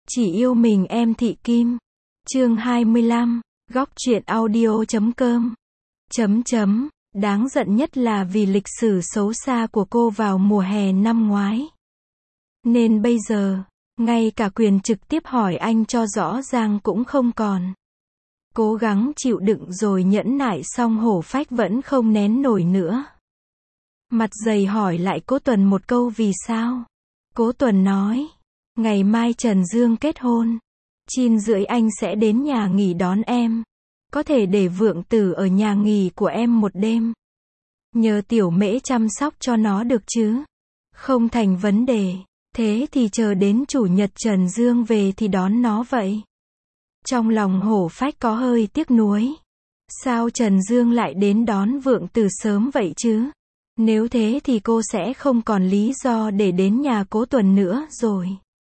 Chỉ yêu mình em Thị Kim. Chương 25, góc truyện audio.com. Đáng giận nhất là vì lịch sử xấu xa của cô vào mùa hè năm ngoái. Nên bây giờ, ngay cả quyền trực tiếp hỏi anh cho rõ ràng cũng không còn. Cố gắng chịu đựng rồi nhẫn nại xong hổ phách vẫn không nén nổi nữa. Mặt dày hỏi lại Cố Tuần một câu vì sao. Cố Tuần nói, ngày mai Trần Dương kết hôn. 9:30 anh sẽ đến nhà nghỉ đón em. Có thể để Vượng Tử ở nhà nghỉ của em một đêm. Nhờ Tiểu Mễ chăm sóc cho nó được chứ. Không thành vấn đề. Thế thì chờ đến chủ nhật Trần Dương về thì đón nó vậy. Trong lòng hổ phách có hơi tiếc nuối. Sao Trần Dương lại đến đón Vượng Tử sớm vậy chứ? Nếu thế thì cô sẽ không còn lý do để đến nhà Cố Tuần nữa rồi.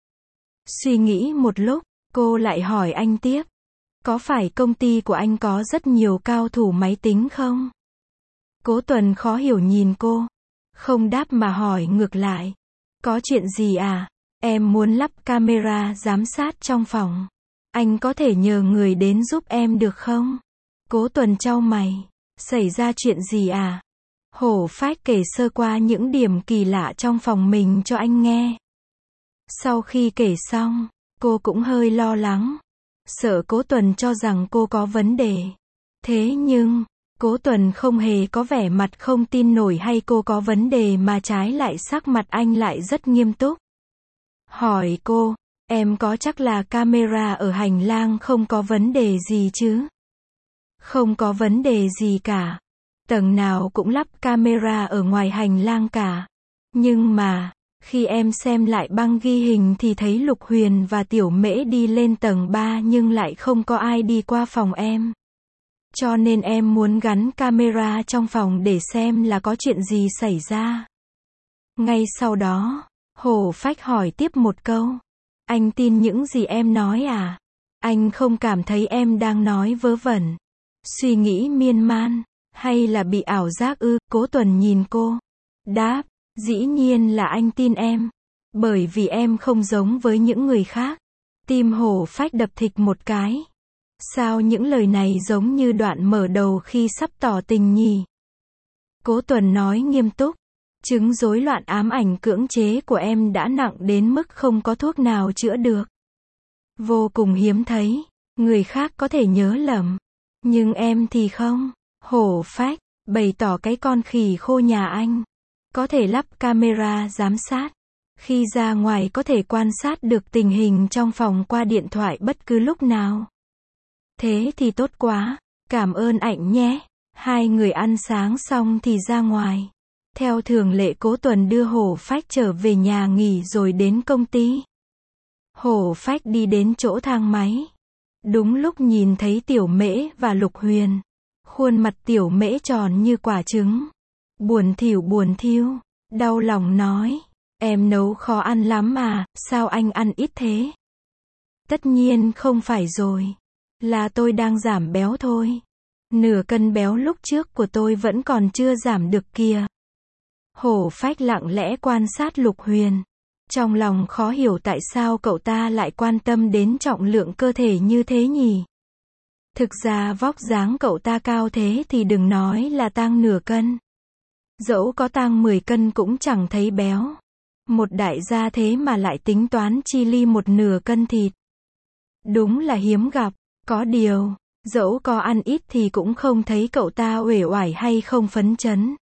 Suy nghĩ một lúc, cô lại hỏi anh tiếp. Có phải công ty của anh có rất nhiều cao thủ máy tính không? Cố Tuần khó hiểu nhìn cô. Không đáp mà hỏi ngược lại. Có chuyện gì à? Em muốn lắp camera giám sát trong phòng. Anh có thể nhờ người đến giúp em được không? Cố Tuần chau mày. Xảy ra chuyện gì à? Hổ phách kể sơ qua những điểm kỳ lạ trong phòng mình cho anh nghe. Sau khi kể xong, cô cũng hơi lo lắng. Sợ Cố Tuần cho rằng cô có vấn đề. Thế nhưng, Cố Tuần không hề có vẻ mặt không tin nổi hay cô có vấn đề mà trái lại sắc mặt anh lại rất nghiêm túc. Hỏi cô, em có chắc là camera ở hành lang không có vấn đề gì chứ? Không có vấn đề gì cả. Tầng nào cũng lắp camera ở ngoài hành lang cả. Nhưng mà, khi em xem lại băng ghi hình thì thấy Lục Huyền và Tiểu Mễ đi lên tầng 3 nhưng lại không có ai đi qua phòng em. Cho nên em muốn gắn camera trong phòng để xem là có chuyện gì xảy ra. Ngay sau đó, hổ phách hỏi tiếp một câu. Anh tin những gì em nói à? Anh không cảm thấy em đang nói vớ vẩn, suy nghĩ miên man, hay là bị ảo giác ư? Cố Tuần nhìn cô. Đáp, dĩ nhiên là anh tin em. Bởi vì em không giống với những người khác. Tim hổ phách đập thịch một cái. Sao những lời này giống như đoạn mở đầu khi sắp tỏ tình nhỉ? Cố Tuần nói nghiêm túc. Chứng rối loạn ám ảnh cưỡng chế của em đã nặng đến mức không có thuốc nào chữa được. Vô cùng hiếm thấy. Người khác có thể nhớ lầm. Nhưng em thì không. Hổ phách bày tỏ cái con khỉ khô nhà anh. Có thể lắp camera giám sát. Khi ra ngoài có thể quan sát được tình hình trong phòng qua điện thoại bất cứ lúc nào. Thế thì tốt quá. Cảm ơn anh nhé. Hai người ăn sáng xong thì ra ngoài. Theo thường lệ Cố Tuần đưa hổ phách trở về nhà nghỉ rồi đến công ty. Hổ phách đi đến chỗ thang máy. Đúng lúc nhìn thấy Tiểu Mễ và Lục Huyền. Khuôn mặt Tiểu Mễ tròn như quả trứng. Buồn thiu, đau lòng nói. Em nấu khó ăn lắm mà, sao anh ăn ít thế? Tất nhiên không phải rồi. Là tôi đang giảm béo thôi. Nửa cân béo lúc trước của tôi vẫn còn chưa giảm được kìa. Hổ phách lặng lẽ quan sát Lục Huyền. Trong lòng khó hiểu tại sao cậu ta lại quan tâm đến trọng lượng cơ thể như thế nhỉ? Thực ra vóc dáng cậu ta cao thế thì đừng nói là tang nửa cân. Dẫu có tang 10 cân cũng chẳng thấy béo. Một đại gia thế mà lại tính toán chi ly một nửa cân thịt. Đúng là hiếm gặp. Có điều, dẫu có ăn ít thì cũng không thấy cậu ta uể oải hay không phấn chấn.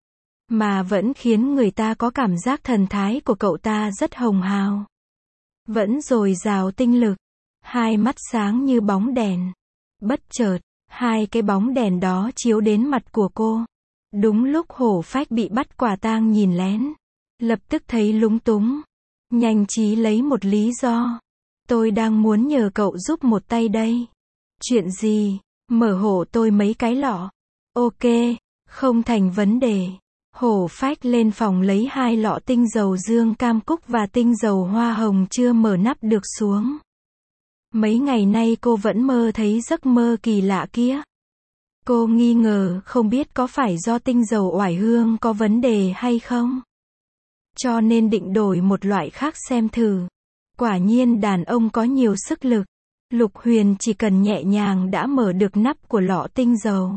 Mà vẫn khiến người ta có cảm giác thần thái của cậu ta rất hồng hào. Vẫn dồi dào tinh lực. Hai mắt sáng như bóng đèn. Bất chợt, hai cái bóng đèn đó chiếu đến mặt của cô. Đúng lúc hổ phách bị bắt quả tang nhìn lén. Lập tức thấy lúng túng. Nhanh trí lấy một lý do. Tôi đang muốn nhờ cậu giúp một tay đây. Chuyện gì? Mở hộ tôi mấy cái lọ. Ok, không thành vấn đề. Hổ phách lên phòng lấy 2 lọ tinh dầu dương cam cúc và tinh dầu hoa hồng chưa mở nắp được xuống. Mấy ngày nay cô vẫn mơ thấy giấc mơ kỳ lạ kia. Cô nghi ngờ không biết có phải do tinh dầu oải hương có vấn đề hay không. Cho nên định đổi một loại khác xem thử. Quả nhiên đàn ông có nhiều sức lực. Lục Huyền chỉ cần nhẹ nhàng đã mở được nắp của lọ tinh dầu.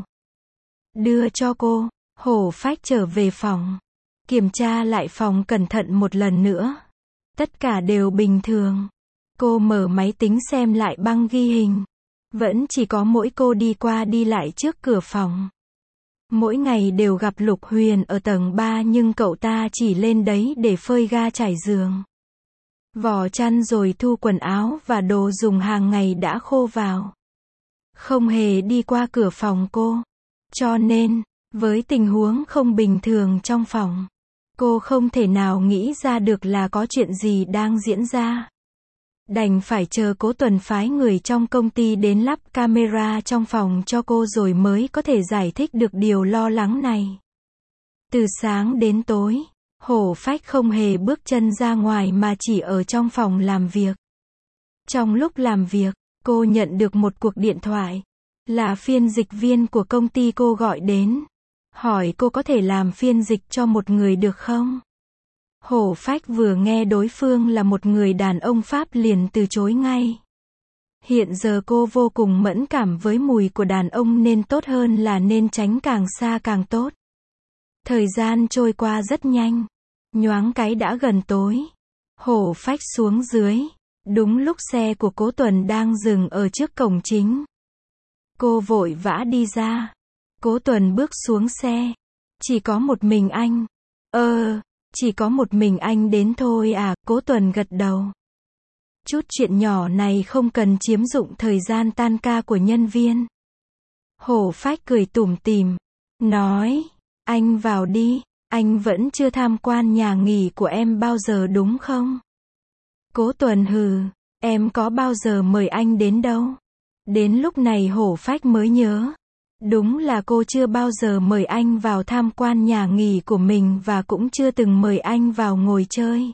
Đưa cho cô. Hổ Phách trở về phòng. Kiểm tra lại phòng cẩn thận một lần nữa. Tất cả đều bình thường. Cô mở máy tính xem lại băng ghi hình. Vẫn chỉ có mỗi cô đi qua đi lại trước cửa phòng. Mỗi ngày đều gặp Lục Huyền ở tầng 3 nhưng cậu ta chỉ lên đấy để phơi ga trải giường. Vò chăn rồi thu quần áo và đồ dùng hàng ngày đã khô vào. Không hề đi qua cửa phòng cô. Cho nên, với tình huống không bình thường trong phòng, cô không thể nào nghĩ ra được là có chuyện gì đang diễn ra. Đành phải chờ Cố Tuần phái người trong công ty đến lắp camera trong phòng cho cô rồi mới có thể giải thích được điều lo lắng này. Từ sáng đến tối, Hổ Phách không hề bước chân ra ngoài mà chỉ ở trong phòng làm việc. Trong lúc làm việc, cô nhận được một cuộc điện thoại. Là phiên dịch viên của công ty cô gọi đến. Hỏi cô có thể làm phiên dịch cho một người được không? Hổ Phách vừa nghe đối phương là một người đàn ông Pháp liền từ chối ngay. Hiện giờ cô vô cùng mẫn cảm với mùi của đàn ông nên tốt hơn là nên tránh càng xa càng tốt. Thời gian trôi qua rất nhanh. Nhoáng cái đã gần tối. Hổ Phách xuống dưới. Đúng lúc xe của Cố Tuần đang dừng ở trước cổng chính. Cô vội vã đi ra. Cố Tuần bước xuống xe. Chỉ có một mình anh. Chỉ có một mình anh đến thôi à, Cố Tuần gật đầu. Chút chuyện nhỏ này không cần chiếm dụng thời gian tan ca của nhân viên. Hổ Phách cười tủm tỉm. Nói, anh vào đi, anh vẫn chưa tham quan nhà nghỉ của em bao giờ đúng không? Cố Tuần hừ, em có bao giờ mời anh đến đâu? Đến lúc này Hổ Phách mới nhớ. Đúng là cô chưa bao giờ mời anh vào tham quan nhà nghỉ của mình và cũng chưa từng mời anh vào ngồi chơi.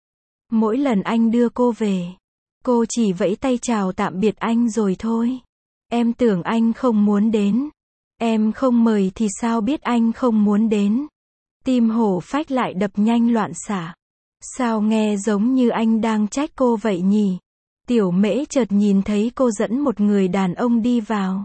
Mỗi lần anh đưa cô về, cô chỉ vẫy tay chào tạm biệt anh rồi thôi. Em tưởng anh không muốn đến. Em không mời thì sao biết anh không muốn đến. Tim Hổ Phách lại đập nhanh loạn xạ. Sao nghe giống như anh đang trách cô vậy nhỉ? Tiểu Mễ chợt nhìn thấy cô dẫn một người đàn ông đi vào.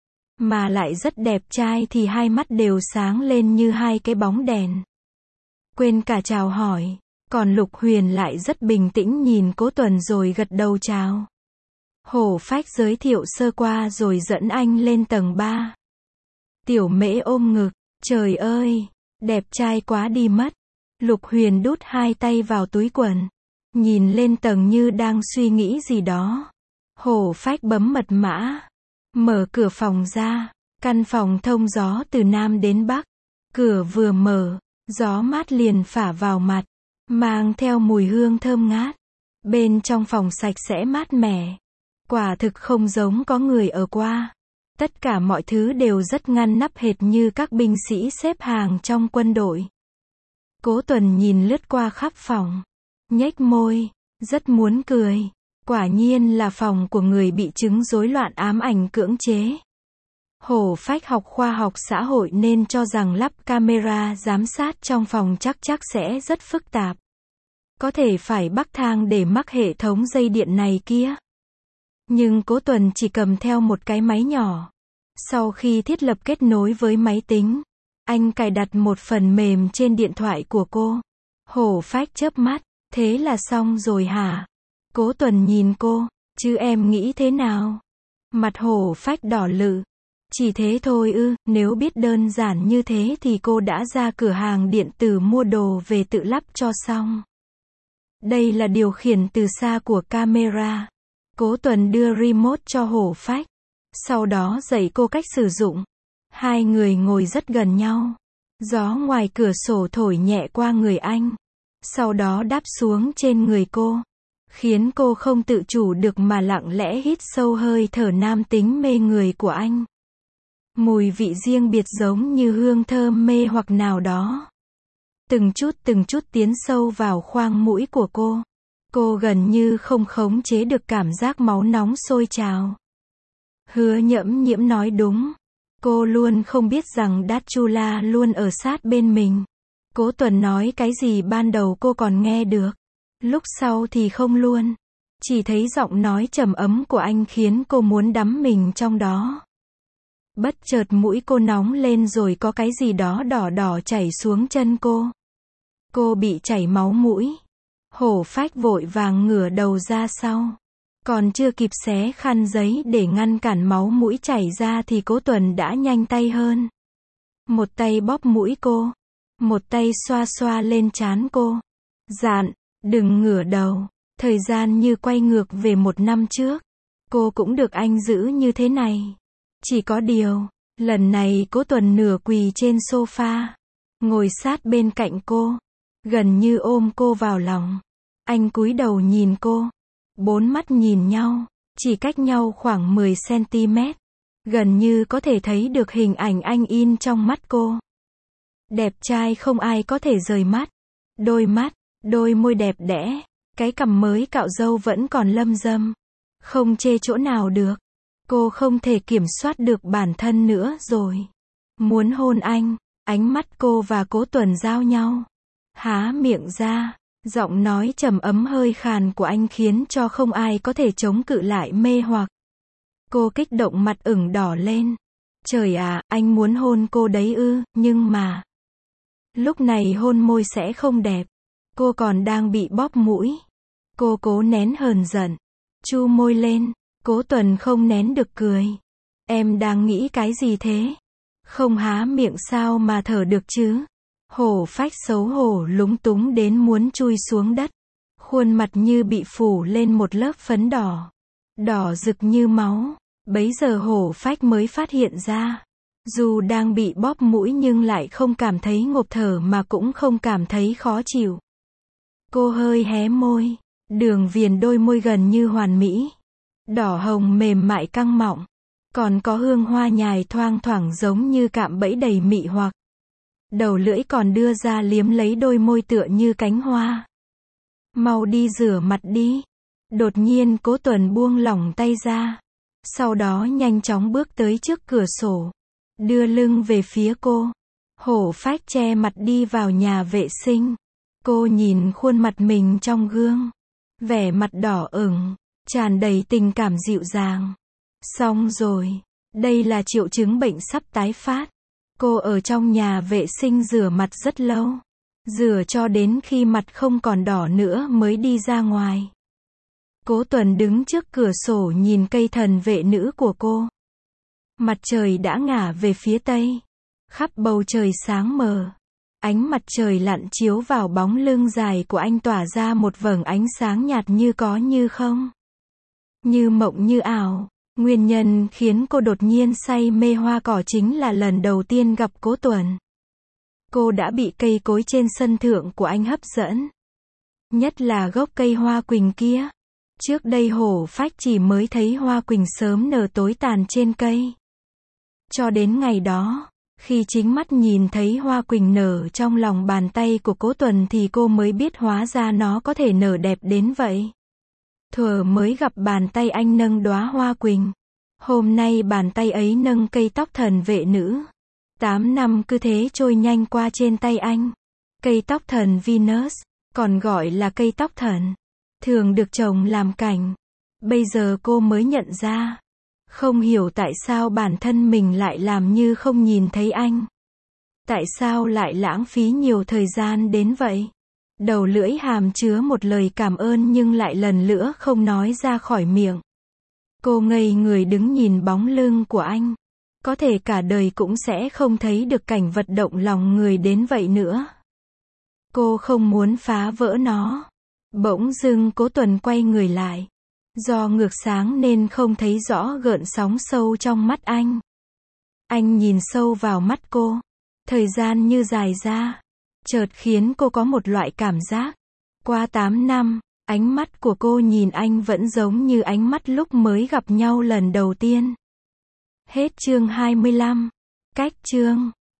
Mà lại rất đẹp trai thì hai mắt đều sáng lên như hai cái bóng đèn. Quên cả chào hỏi. Còn Lục Huyền lại rất bình tĩnh nhìn Cố Tuần rồi gật đầu chào. Hổ Phách giới thiệu sơ qua rồi dẫn anh lên tầng 3. Tiểu Mễ ôm ngực. Trời ơi, đẹp trai quá đi mất. Lục Huyền đút hai tay vào túi quần. Nhìn lên tầng như đang suy nghĩ gì đó. Hổ Phách bấm mật mã. Mở cửa phòng ra. Căn phòng thông gió từ Nam đến Bắc. Cửa vừa mở, gió mát liền phả vào mặt. Mang theo mùi hương thơm ngát. Bên trong phòng sạch sẽ mát mẻ. Quả thực không giống có người ở qua. Tất cả mọi thứ đều rất ngăn nắp hệt như các binh sĩ xếp hàng trong quân đội. Cố Tuần nhìn lướt qua khắp phòng. Nhếch môi, rất muốn cười. Quả nhiên là phòng của người bị chứng rối loạn ám ảnh cưỡng chế. Hổ Phách học khoa học xã hội nên cho rằng lắp camera giám sát trong phòng chắc sẽ rất phức tạp. Có thể phải bắc thang để mắc hệ thống dây điện này kia. Nhưng Cố Tuần chỉ cầm theo một cái máy nhỏ. Sau khi thiết lập kết nối với máy tính, anh cài đặt một phần mềm trên điện thoại của cô. Hổ Phách chớp mắt, thế là xong rồi hả? Cố Tuần nhìn cô, chứ em nghĩ thế nào? Mặt Hổ Phách đỏ lự. Chỉ thế thôi ư, nếu biết đơn giản như thế thì cô đã ra cửa hàng điện tử mua đồ về tự lắp cho xong. Đây là điều khiển từ xa của camera. Cố Tuần đưa remote cho Hổ Phách. Sau đó dạy cô cách sử dụng. Hai người ngồi rất gần nhau. Gió ngoài cửa sổ thổi nhẹ qua người anh. Sau đó đáp xuống trên người cô. Khiến cô không tự chủ được mà lặng lẽ hít sâu hơi thở nam tính mê người của anh. Mùi vị riêng biệt giống như hương thơm mê hoặc nào đó. Từng chút tiến sâu vào khoang mũi của cô. Cô gần như không khống chế được cảm giác máu nóng sôi trào. Hứa Nhẫm Nhiễm nói đúng. Cô luôn không biết rằng Đát-chu-la luôn ở sát bên mình. Cố Tuần nói cái gì ban đầu cô còn nghe được. Lúc sau thì không luôn. Chỉ thấy giọng nói trầm ấm của anh khiến cô muốn đắm mình trong đó. Bất chợt mũi cô nóng lên rồi có cái gì đó đỏ đỏ chảy xuống chân cô. Cô bị chảy máu mũi. Hổ Phách vội vàng ngửa đầu ra sau. Còn chưa kịp xé khăn giấy để ngăn cản máu mũi chảy ra thì Cố Tuần đã nhanh tay hơn. Một tay bóp mũi cô. Một tay xoa xoa lên trán cô. Dặn, đừng ngửa đầu. Thời gian như quay ngược về 1 năm trước. Cô cũng được anh giữ như thế này. Chỉ có điều, lần này Cố Tuần nửa quỳ trên sofa. Ngồi sát bên cạnh cô. Gần như ôm cô vào lòng. Anh cúi đầu nhìn cô. 4 mắt nhìn nhau, chỉ cách nhau khoảng 10 cm. Gần như có thể thấy được hình ảnh anh in trong mắt cô. Đẹp trai không ai có thể rời mắt. Đôi mắt, đôi môi đẹp đẽ, cái cằm mới cạo râu vẫn còn lâm râm. Không chê chỗ nào được. Cô không thể kiểm soát được bản thân nữa rồi. Muốn hôn anh, ánh mắt cô và Cố Tuần giao nhau. Há miệng ra, giọng nói trầm ấm hơi khàn của anh khiến cho không ai có thể chống cự lại mê hoặc. Cô kích động mặt ửng đỏ lên. Trời à, anh muốn hôn cô đấy ư, nhưng mà... Lúc này hôn môi sẽ không đẹp. Cô còn đang bị bóp mũi. Cô cố nén hờn giận. Chu môi lên. Cố Tuần không nén được cười. Em đang nghĩ cái gì thế? Không há miệng sao mà thở được chứ? Hổ Phách xấu hổ lúng túng đến muốn chui xuống đất. Khuôn mặt như bị phủ lên một lớp phấn đỏ. Đỏ rực như máu. Bấy giờ Hổ Phách mới phát hiện ra. Dù đang bị bóp mũi nhưng lại không cảm thấy ngộp thở mà cũng không cảm thấy khó chịu. Cô hơi hé môi. Đường viền đôi môi gần như hoàn mỹ. Đỏ hồng mềm mại căng mọng. Còn có hương hoa nhài thoang thoảng giống như cạm bẫy đầy mị hoặc. Đầu lưỡi còn đưa ra liếm lấy đôi môi tựa như cánh hoa. Mau đi rửa mặt đi. Đột nhiên Cố Tuần buông lỏng tay ra. Sau đó nhanh chóng bước tới trước cửa sổ. Đưa lưng về phía cô. Hổ Phách che mặt đi vào nhà vệ sinh. Cô nhìn khuôn mặt mình trong gương. Vẻ mặt đỏ ửng, tràn đầy tình cảm dịu dàng. Xong rồi. Đây là triệu chứng bệnh sắp tái phát. Cô ở trong nhà vệ sinh rửa mặt rất lâu. Rửa cho đến khi mặt không còn đỏ nữa mới đi ra ngoài. Cố Tuần đứng trước cửa sổ nhìn cây thần vệ nữ của cô. Mặt trời đã ngả về phía tây. Khắp bầu trời sáng mờ. Ánh mặt trời lặn chiếu vào bóng lưng dài của anh tỏa ra một vầng ánh sáng nhạt như có như không. Như mộng như ảo. Nguyên nhân khiến cô đột nhiên say mê hoa cỏ chính là lần đầu tiên gặp Cố Tuần. Cô đã bị cây cối trên sân thượng của anh hấp dẫn. Nhất là gốc cây hoa quỳnh kia. Trước đây Hổ Phách chỉ mới thấy hoa quỳnh sớm nở tối tàn trên cây. Cho đến ngày đó, khi chính mắt nhìn thấy hoa quỳnh nở trong lòng bàn tay của Cố Tuần thì cô mới biết hóa ra nó có thể nở đẹp đến vậy. Thuở mới gặp bàn tay anh nâng đóa hoa quỳnh. Hôm nay bàn tay ấy nâng cây tóc thần vệ nữ. 8 năm cứ thế trôi nhanh qua trên tay anh. Cây tóc thần Venus, còn gọi là cây tóc thần, thường được trồng làm cảnh. Bây giờ cô mới nhận ra. Không hiểu tại sao bản thân mình lại làm như không nhìn thấy anh. Tại sao lại lãng phí nhiều thời gian đến vậy? Đầu lưỡi hàm chứa một lời cảm ơn nhưng lại lần nữa không nói ra khỏi miệng. Cô ngây người đứng nhìn bóng lưng của anh. Có thể cả đời cũng sẽ không thấy được cảnh vật động lòng người đến vậy nữa. Cô không muốn phá vỡ nó. Bỗng dưng Cố Tuần quay người lại. Do ngược sáng nên không thấy rõ gợn sóng sâu trong mắt anh. Anh nhìn sâu vào mắt cô. Thời gian như dài ra. Chợt khiến cô có một loại cảm giác. Qua 8 năm, ánh mắt của cô nhìn anh vẫn giống như ánh mắt lúc mới gặp nhau lần đầu tiên. Hết chương 25. Cách chương